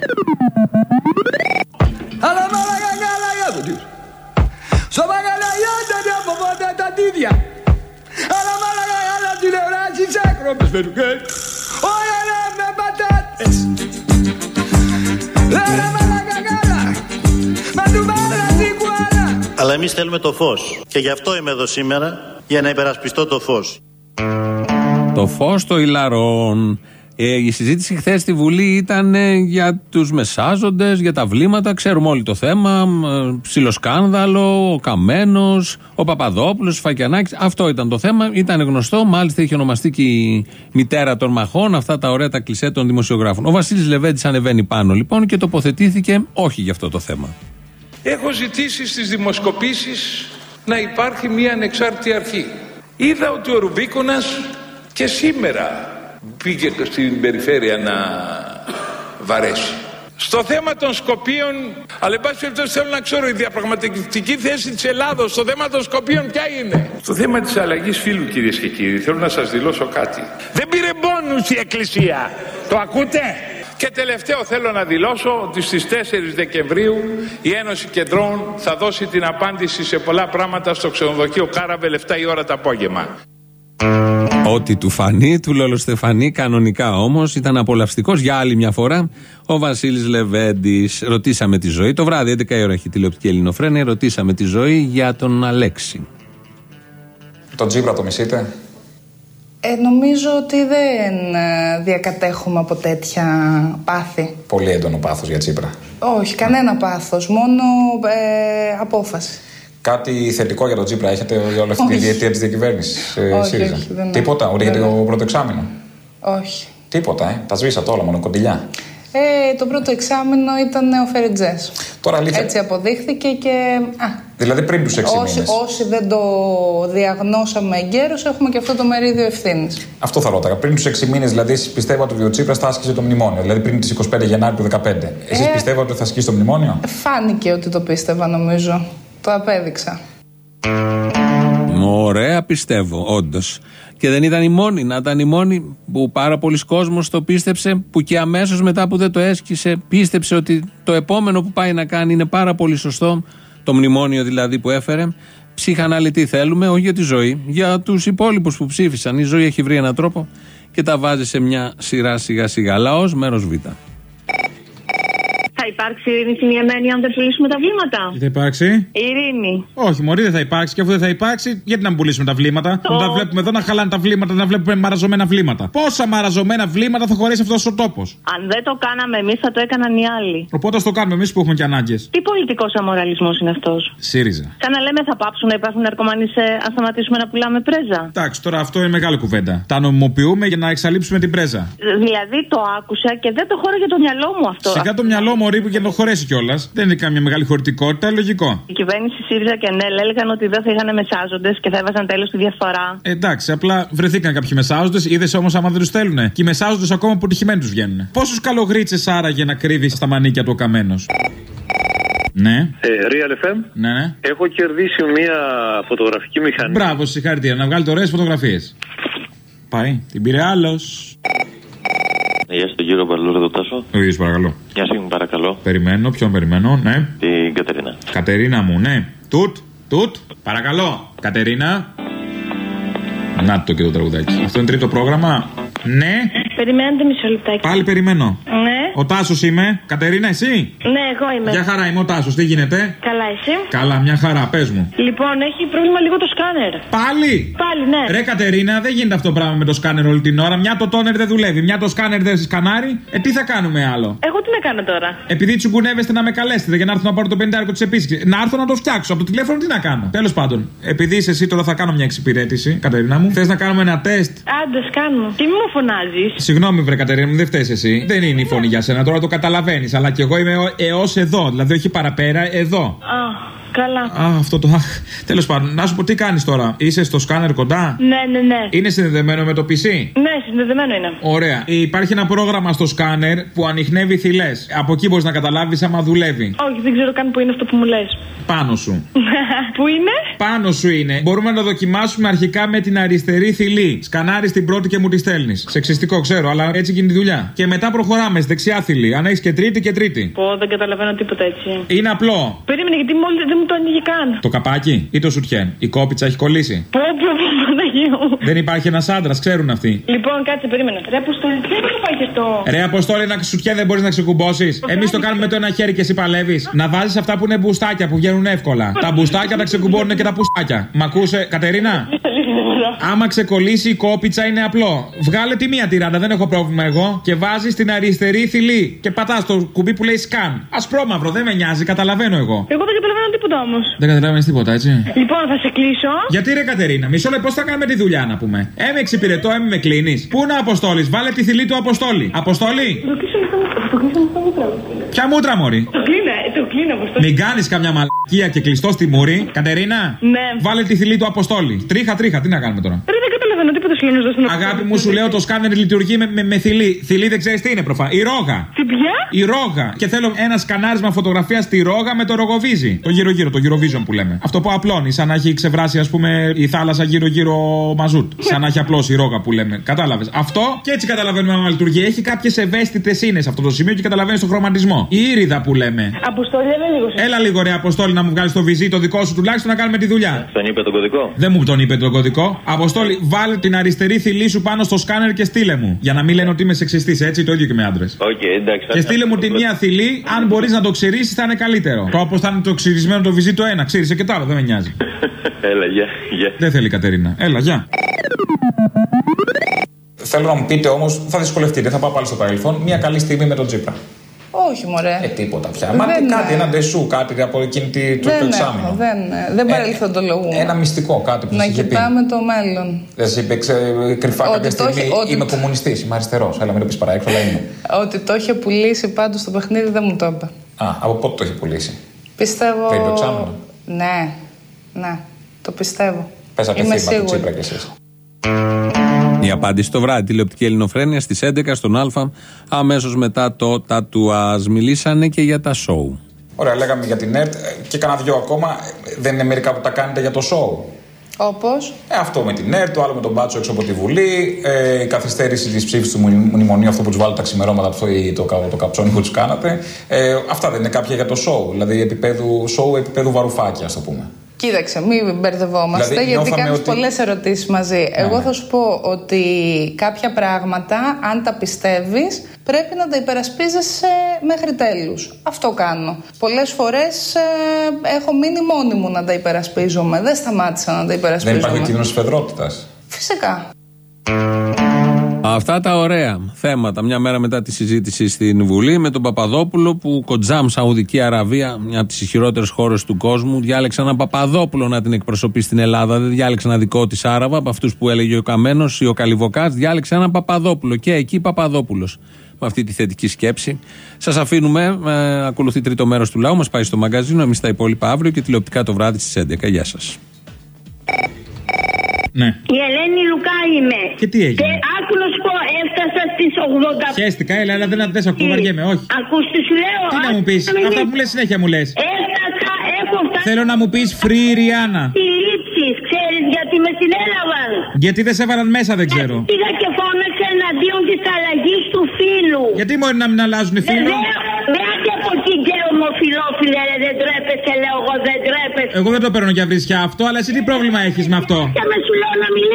Στο Μαγαλαγιάντα δεν φοβόνται τα τίδια. Αλλά μαλαγαγάλα την ευράζει τσάκροπες με του κέντ. Όλα να με πατάτες. Λέρα μαλαγαγάλα. Μα του μάλα την κουάλα.
Αλλά εμείς θέλουμε το φως. Και γι' αυτό είμαι εδώ σήμερα, για να υπερασπιστώ το φως.
Το φως των ηλαρών. Η συζήτηση χθες στη Βουλή ήταν για τους μεσάζοντες, για τα βλήματα. Ξέρουμε όλοι το θέμα. Ψιλοσκάνδαλο, ο Καμένος, ο Παπαδόπουλος, ο Φακιανάκης. Αυτό ήταν το θέμα. Ήταν γνωστό. Μάλιστα είχε ονομαστεί και η μητέρα των μαχών. Αυτά τα ωραία τα κλισέ των δημοσιογράφων. Ο Βασίλης Λεβέντης ανεβαίνει πάνω λοιπόν και τοποθετήθηκε όχι για αυτό το θέμα.
Έχω ζητήσει στις δημοσκοπήσεις να υπάρχει μια ανεξάρτητη αρχή. Είδα ότι ο Ρουμπίκονας και σήμερα πήγε στην περιφέρεια να βαρέσει. Στο θέμα των Σκοπίων, αλλά εν πάση περιπτώσει θέλω να ξέρω η διαπραγματευτική θέση της Ελλάδος στο θέμα των Σκοπίων ποια είναι. Στο θέμα της αλλαγής φύλου, κυρίες και κύριοι, θέλω να σας δηλώσω κάτι. Δεν πήρε μπόνους η Εκκλησία. Το ακούτε? Και τελευταίο θέλω να δηλώσω ότι στις 4 Δεκεμβρίου η Ένωση Κεντρών θα δώσει την απάντηση σε πολλά πράγματα στο ξενοδοχείο Κάραβελ 7 η ώρα το απόγευμα.
Ό,τι του φανεί, του Λολοστεφανή, κανονικά όμως ήταν απολαυστικός για άλλη μια φορά ο Βασίλης Λεβέντης. Ρωτήσαμε τη ζωή, το βράδυ 11 η ώρα έχει τηλεοπτική Ελληνοφρένεια, ρωτήσαμε τη ζωή για τον Αλέξη.
Τον Τσίπρα το μισείτε?
Νομίζω ότι δεν διακατέχουμε από τέτοια πάθη.
Πολύ έντονο πάθος για Τσίπρα.
Όχι, κανένα πάθος, μόνο απόφαση.
Κάτι θετικό για τον Τσίπρα έχετε για όλη αυτή τη διετία της διακυβέρνησης ΣΥΡΙΖΑ?
Όχι,
τίποτα, ούτε για το πρώτο εξάμηνο?
Όχι.
Τίποτα, τα σβήσατε όλα, μόνο κοντιλιά.
Το πρώτο εξάμηνο ήταν ο Φερετζές.
Τώρα αλήθεια.
Έτσι αποδείχθηκε και.
Δηλαδή πριν τους 6 μήνες.
Όσοι δεν το διαγνώσαμε εγκαίρως, έχουμε και αυτό το μερίδιο ευθύνης.
Αυτό θα ρώταγα. Πριν τους 6 μήνες, δηλαδή, πιστεύατε ότι ο Τσίπρας θα άσκησε το μνημόνιο. Δηλαδή πριν τις 25 Γενάρη του 2015. Εσείς πιστεύατε ότι θα ασκήσει το μνημόνιο?
Φάνηκε ότι το πίστευα, νομίζω. Το απέδειξα.
Ωραία, πιστεύω, όντως. Και δεν ήταν η μόνη, να ήταν η μόνη που πάρα πολλοί κόσμος το πίστεψε, που και αμέσως μετά που δεν το έσκησε, πίστεψε ότι το επόμενο που πάει να κάνει είναι πάρα πολύ σωστό, το μνημόνιο δηλαδή που έφερε. Ψυχαναλυτή θέλουμε, όχι για τη ζωή, για τους υπόλοιπους που ψήφισαν. Η ζωή έχει βρει έναν τρόπο και τα βάζει σε μια σειρά σιγά σιγά. Λαός, μέρος Β.
Θα υπάρξει ειρήνη στην Ιεμένη αν δεν πουλήσουμε τα βλήματα?
Θα υπάρξει
ειρήνη?
Όχι, μωρή, δεν θα υπάρξει. Και αφού δεν θα υπάρξει, γιατί να μην πουλήσουμε τα βλήματα? Να τα βλέπουμε εδώ να χαλάνε τα βλήματα, να βλέπουμε μαραζωμένα βλήματα. Πόσα μαραζωμένα βλήματα θα χωρέσει αυτός ο τόπος?
Αν δεν το κάναμε εμείς, θα το έκαναν οι άλλοι.
Οπότε ας το κάνουμε εμείς που έχουμε και ανάγκες.
Τι πολιτικός αμοραλισμός είναι αυτός?
ΣΥΡΙΖΑ.
Σαν να λέμε θα πάψουν να υπάρχουν ναρκωμανοί αν σταματήσουμε να πουλάμε πρέζα.
Εντάξει, τώρα αυτό είναι μεγάλη κουβέντα. Τα νομιμοποιούμε για να εξαλείψουμε την πρέζα.
Δηλαδή το άκουσα και δεν το χώραγε το μυαλό μου αυτό.
Σιγά το μυαλό μου ρίπου και το χωρέσει κιόλας. Δεν είναι καμία μεγάλη χωρητικότητα, λογικό.
Η κυβέρνηση ΣΥΡΙΖΑ και ΝΕΛ έλεγαν ότι δεν θα είχαν μεσάζοντες και θα έβαζαν τέλος στη διαφορά.
Εντάξει, απλά βρεθήκαν κάποιοι μεσάζοντες. Είδες όμως άμα δεν τους στέλνουνε. Και οι μεσάζοντες ακόμα αποτυχημένοι τους βγαίνουν. Πόσους καλογρίτσες άραγε να κρύβει στα μανίκια του ο Καμένος? Ναι.
Real FM.
Ναι.
Έχω κερδίσει μια φωτογραφική μηχανή.
Μπράβο, συγχαρητήρια. Να βγάλετε ωραίες φωτογραφίες. Πάει. Την πήρε άλλος.
Γεια στον κύριο Παλαιολόγο Τάσο.
Ο ίδιος, παρακαλώ.
Γεια σου, παρακαλώ.
Περιμένω, ποιον περιμένω, ναι.
Την Κατερίνα.
Κατερίνα μου, ναι. Τουτ, παρακαλώ. Κατερίνα. Να το και το τραγουδάκι. Αυτό είναι τρίτο πρόγραμμα. Ναι.
Περιμένετε μισό λεπτάκι.
Πάλι περιμένω.
Ναι.
Ο Τάσος είμαι. Κατερίνα, εσύ?
Ναι, εγώ είμαι.
Γεια χαρά, είμαι ο Τάσος. Τι γίνεται?
Καλά, εσύ?
Καλά, μια χαρά, πες μου.
Λοιπόν, έχει πρόβλημα λίγο το σκάνερ.
Πάλι!
Πάλι, ναι.
Ρε Κατερίνα, δεν γίνεται αυτό το πράγμα με το σκάνερ όλη την ώρα. Μια το τόνερ δεν δουλεύει, μια το σκάνερ δεν σκανάρει. Τι θα κάνουμε άλλο?
Εγώ τι να κάνω τώρα?
Επειδή τσουγκουνεύεστε να με καλέσετε για να έρθω να πάρω το 50 τη επίσκεψη. Να έρθω να το φτιάξω. Από το τηλέφωνο τι να κάνω? Τέλος πάντων, επειδή είσαι εσύ τώρα θα κάνω μια εξυπηρέτηση, Κατερίνα μου. Θες να κάνουμε ένα τεστ?
Άντε, κάνω. Τι μου φωνάζεις?
Συγγνώμη, βρε Κατερίνα μου, δεν φταίς εσύ. Δεν είναι η φωνή για σένα, τώρα το καταλαβαίνεις. Αλλά και εγώ είμαι έως εδώ, δηλαδή όχι παραπέρα, εδώ.
Καλά.
Αυτό το. Τέλος πάντων, να σου πω τι κάνεις τώρα. Είσαι στο σκάνερ κοντά?
Ναι.
Είναι συνδεδεμένο με το PC?
Ναι, συνδεδεμένο είναι.
Ωραία. Υπάρχει ένα πρόγραμμα στο σκάνερ που ανιχνεύει θηλές. Από εκεί μπορείς να καταλάβεις άμα δουλεύει.
Όχι, δεν ξέρω καν που είναι αυτό που μου λες.
Πάνω σου.
Πού είναι?
Πάνω σου είναι. Μπορούμε να το δοκιμάσουμε αρχικά με την αριστερή θηλή. Σκανάρεις την πρώτη και μου τη στέλνεις. Σεξιστικό, ξέρω, αλλά έτσι γίνει τη δουλειά. Και μετά προχωράμε στη δεξιά θηλή. Αν έχεις και τρίτη και τρίτη.
Δεν καταλαβαίνω τίποτα έτσι.
Είναι απλό.
Περίμενε, γιατί μόλις δεν μου το ανοίγει καν.
Το καπάκι ή το σουτιέν? Η κόπιτσα έχει κολλήσει.
Παναγίου.
Δεν υπάρχει ένας άντρας, ξέρουν αυτοί.
Λοιπόν, κάτσε, περίμενε. Ρε Αποστόλη, τι υπάρχει αυτό?
Ρε Αποστόλη, ένα σουτιέν δεν μπορείς να ξεκουμπώσεις? Εμείς το κάνουμε με το ένα χέρι και εσύ παλεύεις. Να βάζεις αυτά που είναι μπουστάκια που βγαίνουν εύκολα. Τα μπουστάκια τα ξεκουμπώνουν και τα πουστάκια. Μ' ακούσε, Κατερίνα? Άμα ξεκολλήσει η κόπιτσα είναι απλό. Βγάλε τη μία τυράντα, δεν έχω πρόβλημα εγώ. Και βάζεις την αριστερή θηλή. Και πατάς το κουμπί που λέει σκάν. Ασπρόμαυρο, δεν με νοιάζει, καταλαβαίνω εγώ.
Εγώ δεν καταλαβαίνω τίποτα όμως.
Δεν καταλαβαίνεις τίποτα, έτσι.
Λοιπόν, θα σε κλείσω.
Γιατί ρε Κατερίνα, μισό λεπτό, πώς θα κάνουμε τη δουλειά να πούμε? Με εξυπηρετώ, με κλείνεις. Πού είναι ο Αποστόλης? Βάλε τη θηλή του Αποστόλη. Αποστόλη! Ποια μούτρα, μωρή?
Το κλείνω, Αποστόλη.
Μην κάνεις καμιά μαλακία και κλειστό στη μούρη. Κατερίνα!
Ναι.
Βάλε τη θηλή του Αποστόλη. Τρίχα, τι να κάνουμε τώρα?
Δεν καταλαβαίνω τίποτα σου λέω να δώσω.
Αγάπη μου, σου λέω το σκάνερ λειτουργεί με θηλή. Θηλή δεν ξέρεις τι είναι η ρόγα.
Τι πια?
Η ρόγα. Και θέλω ένα σκανάρισμα φωτογραφία στη ρόγα με το ρογοβίζι. Το γύρω-γύρω, το Eurovision που λέμε. Αυτό που απλώνει, σαν να έχει ξεβράσει, ας πούμε, η θάλασσα γύρω-γύρω μαζούτ. Σαν να έχει απλώσει η ρόγα που λέμε. Κατάλαβες? Αυτό και έτσι καταλαβαίνουμε αν λειτουργεί. Έχει κάποιες ευαίσθητες ίνες αυτό το σημείο και καταλαβαίνεις το χρωματισμό. Η ήριδα που λέμε.
Αποστόλη,
έλα λίγο ρε Αποστόλη να μου βγάλεις το βυζί το δικό σου τουλάχιστον να κάνουμε τη δουλειά.
Τον είπε τον κωδικό?
Δεν μου τον είπε τον κωδικό. Αποστόλη, βάλε την αριστερή θηλή σου πάνω στο σκάνερ και στείλε μου. Για να μην λένε ότι είμαι σεξιστής, έτσι, το ίδιο και με άντρες.
Εντάξει.
Και στείλε μου τη μία θηλή, αν μπορείς να το ξυρίσεις θα είναι καλύτερο. Το όπως θα είναι το ξυρισμένο το βυζί το ένα, ξύρισε και το άλλο, δεν με νοιάζει.
Έλα, γεια.
Δεν θέλει η Κατερίνα. Έλα, γεια.
Θέλω να μου πείτε όμως, θα δυσκολευτείτε, θα πάω πάλι στο παρελθόν, μια καλή στιγμή με τον Τσίπρα.
Όχι, μωρέ.
Τίποτα πια. Μα κάτι, ένα ντεσού, κάτι από εκείνη το εξάμηνο.
Δεν παρελθοντολογούμε.
Ένα μυστικό, κάτι που σας είχε πει.
Να κοιτάμε το μέλλον.
Δεν σας είπε κρυφά κάποια στιγμή είμαι κομμουνιστής, είμαι αριστερός. Έλα, μην το πεις παραέξω, αλλά είμαι.
Ότι το είχε πουλήσει πάντως στο παιχνίδι δεν μου το είπε.
Από πότε το είχε πουλήσει?
Πιστεύω.
Πριν το εξάμηνο.
Ναι, το πιστεύω.
Πέσατε θύμα του Τσίπρα κι εσείς.
Η απάντηση το βράδυ, τηλεοπτική Ελληνοφρένεια στις 11 στον Α, αμέσως μετά το τατουάζ. Μιλήσανε και για τα σοου.
Ωραία, λέγαμε για την ΕΡΤ και κάνα δυο ακόμα. Δεν είναι μερικά που τα κάνετε για το σοου?
Όπως?
Αυτό με την ΕΡΤ, το άλλο με τον Μπάτσο έξω από τη Βουλή, η καθυστέρηση της ψήφισης του μνημονίου, αυτό που τους βάλετε τα ξημερώματα, αυτό ή το καψόνι που τους κάνατε. Αυτά δεν είναι κάποια για το σοου? Δηλαδή επίπεδου βαρουφάκια, ας το πούμε.
Κοίταξε, μην μπερδευόμαστε, δηλαδή, γιατί κάνεις πολλές ερωτήσεις μαζί. Εγώ θα σου πω ότι κάποια πράγματα, αν τα πιστεύεις, πρέπει να τα υπερασπίζεσαι μέχρι τέλους. Αυτό κάνω. Πολλές φορές έχω μείνει μόνη μου να τα υπερασπίζομαι. Δεν σταμάτησα να τα υπερασπίζομαι.
Δεν υπάρχει κίνδυνος φεδρότητας?
Φυσικά.
Αυτά τα ωραία θέματα. Μια μέρα μετά τη συζήτηση στην Βουλή με τον Παπαδόπουλο, που Κοντζάμ, Σαουδική Αραβία, μια από τις ισχυρότερες χώρες του κόσμου, διάλεξε έναν Παπαδόπουλο να την εκπροσωπεί στην Ελλάδα. Δεν διάλεξε ένα δικό της Άραβα, από αυτούς που έλεγε ο Καμένος ή ο Καλιβοκάς. Διάλεξε έναν Παπαδόπουλο. Και εκεί Παπαδόπουλος. Με αυτή τη θετική σκέψη. Σας αφήνουμε. Ακολουθεί τρίτο μέρος του λαού. Μας πάει στο μαγκαζίνο. Εμείς τα υπόλοιπα αύριο και τηλεοπτικά το βράδυ στις 11. Γεια σας.
Ναι.
Η Ελένη Λουκά είμαι.
Και τι έγινε?
Και άκου να σου πω, έφτασα στις 80.
Χαίστηκα, έλα, δεν σε ακούω, βαριέμαι, όχι.
Ακούστε, σου λέω.
Τι να μου πεις, αυτά που μου λες συνέχεια μου λες.
Έφτασα, έχω φτάσει.
Θέλω να μου πεις Free Rihanna.
Τι λήψεις, ξέρεις γιατί με συνέλαβαν?
Γιατί δεν σε έβαλαν μέσα, δεν ξέρω.
Πήγα και φώναξα εναντίον της αλλαγής του φύλου.
Γιατί μπορεί να μην αλλάζουν φύλο?
Βράδυ από εκεί και ομοφυλόφιλε, δεν τρέπεσαι, λέω εγώ, δεν τρέπεσαι.
Εγώ δεν το παίρνω για βρισιά αυτό, αλλά εσύ τι πρόβλημα έχεις με αυτό?
Και με σου λέω να μιλήσω.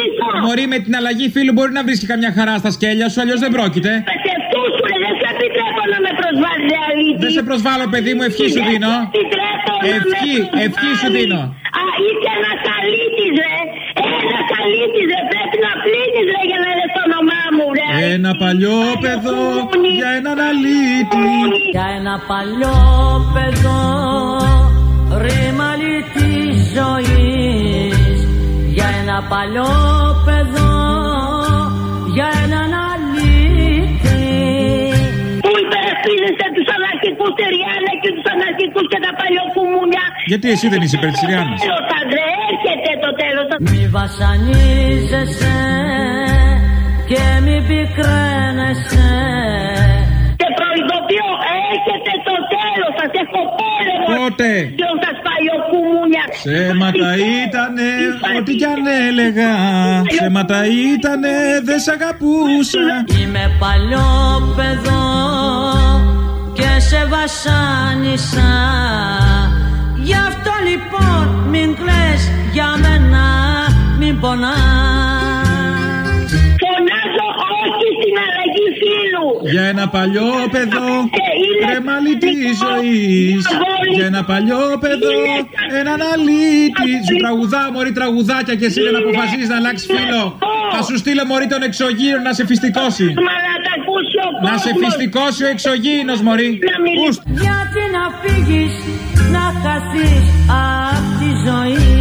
μωρή με την αλλαγή φίλου μπορεί να βρει και καμιά χαρά στα σκέλια σου, αλλιώς δεν πρόκειται.
Δεν σε επιτρέπω να με προσβάλλεις, αλήθεια.
Δεν σε προσβάλλω, παιδί μου, ευχή σου δίνω. Ευχή σου δίνω.
Α, είσαι ένας αλήτης, ρε. Ένας αλήτης, ρε. Πρέπει να πλύνεις, ρε, για να λες το όνομά μου, ρε.
Ένα παλιό παιδό για έναν αλήτη.
Για ένα παλιό παιδό, ρήμα αλήτης ζωής. Για ένα παλιό παιδό, για έναν αλήτη.
Πού υπερασπίζεσαι τους αναρχικούς τη Ριάννα και τους αναρχικούς και τα παλιοκουμούνια.
Γιατί εσύ δεν είσαι υπέρ της Ριάννας?
Έρχεται το τέλος.
Μη βασανίζεσαι και μη πικραίνεσαι.
Και προειδοποιώ, έρχεται το τέλος. Σας έχω πόλεμο.
Πότε?
Και σας παλιοκουμούνια.
Ψέματα ήτανε ό,τι κι αν έλεγα. Ψέματα ήτανε δεν σ' αγαπούσα.
Είμαι παλιό παιδό και σε βασάνισα. Γι' αυτό λοιπόν μην κλαις για μένα, μην πονάς.
Φωνάζω όχι στην αλλαγή φίλου.
Για ένα παλιό παιδό, κρεμάλι της ζωής. Για ένα παλιό παιδό, έναν αλήτη. Σου τραγουδά μωρή τραγουδάκια και εσύ δεν αποφασίζεις να αλλάξεις φίλο. Θα σου στείλω μωρή τον εξωγήινο να σε φυστικώσει. Να σε φυστικώσει ο εξωγήινος μωρή.
Γιατί να φύγεις, να χαθείς απ' τη ζωή.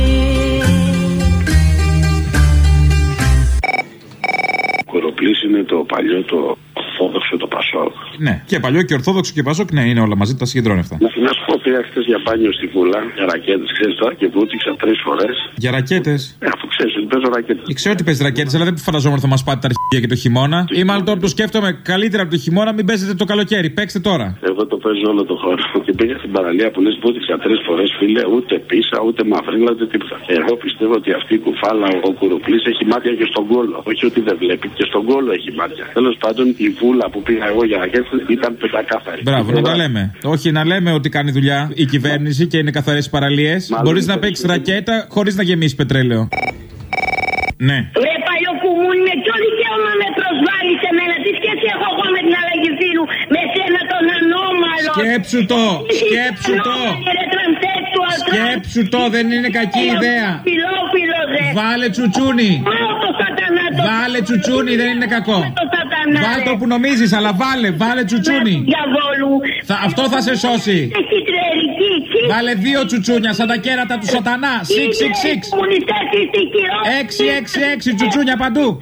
Κοροπλής είναι το παλιό, το ορθόδοξο, το Πασόκ.
Ναι, και παλιό και ορθόδοξο και Πασόκ, ναι, είναι όλα μαζί, τα συγκεντρώνει αυτά.
Να σου πω, πήγα χθες για μπάνιο στη Βούλα, για ρακέτες, ξέρεις τώρα, και βούτυξα 3 φορές.
Για ρακέτες?
Αφού ξέρεις ότι παίζω ρακέτες.
Ξέρω ότι παίζει ρακέτες, αλλά δεν φανταζόμουν ότι θα μας πάτε τα αρχίδια και το χειμώνα. Ή μάλλον τώρα που το σκέφτομαι, καλύτερα από το χειμώνα μην παίζετε το καλοκαίρι. Παίξτε τώρα.
Εγώ το παίζω όλο το χώρο. Και πήγα στην παραλία που λες βούτυξα 3 φορές, φίλε, ούτε πίσα, ούτε μαυρίλα, ούτε τίποτα. Εγώ πιστεύω ότι αυτή η κουφάλα, ο Κουρουπλής έχει μάτια και στον κόλο. Όχι ότι δεν βλέπει, και στον κόλο έχει μάτια. Τέλος πάντων, η Βούλα που πήγα εγώ για ρακέτες ήταν πεντακάθαρη.
Μπράβο, να τα λέμε. Όχι, να λέμε ότι κάνει δουλειά η κυβέρνηση και είναι καθαρές οι παραλίες. Μπορείς να παίξεις ρακέτα χωρίς να γεμίσει πετρέλαιο. Ναι.
Ρε παλιοκουμούνι, με ποιο δικαίωμα με προσβάλλεις εμένα? Τι σχέση έχω εγώ με την αλλαγή φίλου? Με σένα τον ανώμαλο.
Σκέψου το, σκέψου το. Σκέψου το, δεν είναι κακή ιδέα. Βάλε τσουτσούνι. Βάλε τσουτσούνι, δεν είναι κακό. Βάλε το που νομίζεις, αλλά βάλε τσουτσούνι. Αυτό θα σε σώσει. Βάλε 2 τσουτσούνια σαν τα κέρατα του σατανά. 666. 666 τσουτσούνια παντού.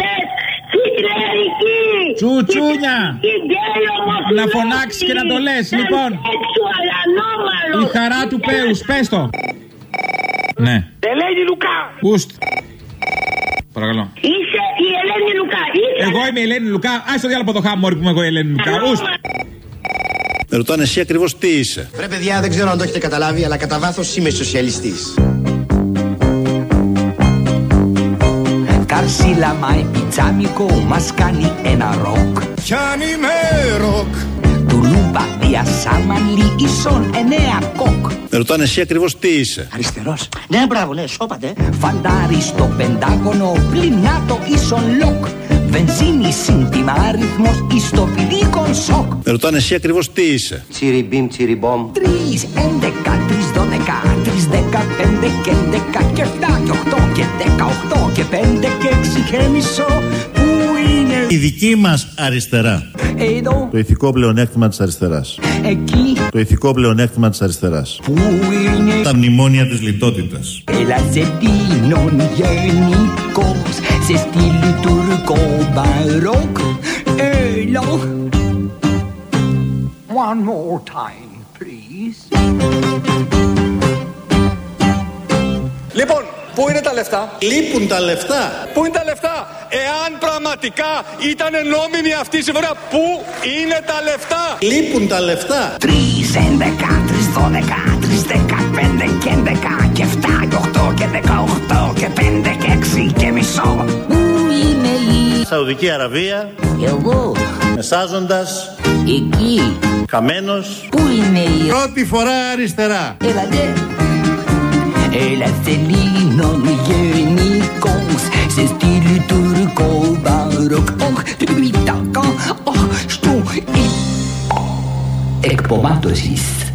Τσουτσούνια. Να φωνάξεις και να το λες. Λοιπόν, η χαρά του Πέους, πες το. Ναι.
Ελένη Λουκά.
Ουστ. Παρακαλώ.
Είσαι η Ελένη Λουκά.
Εγώ είμαι η Ελένη Λουκά. Άσε το διάλογο το χάμω μόρι που είμαι εγώ η Ελένη Λουκά. Ουστ.
Με ρωτάνε εσύ ακριβώς τι είσαι.
Βρε παιδιά, δεν ξέρω αν το έχετε καταλάβει, αλλά κατά βάθος είμαι σοσιαλιστής.
Καρσίλα μάι πιτσάμικο μας κάνει ένα ροκ.
Πιάνει με ροκ.
Τουλούμπα διασάμαλι ίσον 9 κοκ.
Με ρωτάνε εσύ ακριβώς τι είσαι.
Αριστερός. Ναι, μπράβο, ναι, σώπατε. Φαντάρι στο πεντάγωνο, πλυνάτο ίσον λοκ. Βενζίνη σύντιμα αριθμός εις το πηλίκον σοκ.
Με ρωτάνε εσύ ακριβώς τι είσαι.
Τσιριμπίμ, τσιριμπόμ.
3, 11, 3, 12, 3, 15 και 11 και 7 και 8 και 18 και 5 και 6 και μισό. Πού είναι
η δική μας αριστερά?
Εδώ.
Το ηθικό πλεονέκτημα της αριστεράς.
Εκεί.
Το ηθικό πλεονέκτημα της αριστεράς.
Πού είναι
τα μνημόνια της λιτότητας.
Ελαζετίνων γενικός σε στυλ τουρκο μπαρόκ. Έλα. One more time, please.
Λοιπόν, πού είναι τα λεφτά?
Λείπουν τα λεφτά.
Πού είναι τα λεφτά? Εάν πραγματικά ήταν νόμιμη αυτή η συμφωνία, πού είναι τα λεφτά?
Λείπουν τα λεφτά.
3, 11, 3, 12, 3, 15 και 11 και 7 και 8 και 18 και 5 και 6 και μισό. Πού είναι η
Σαουδική Αραβία?
Εγώ.
Μεσάζοντας.
Εκεί.
Χαμένος.
Πού είναι η
πρώτη φορά αριστερά?
Έλατε. Ελαστελίνων γενικός σε στυλ τουρκο κομματώσεις.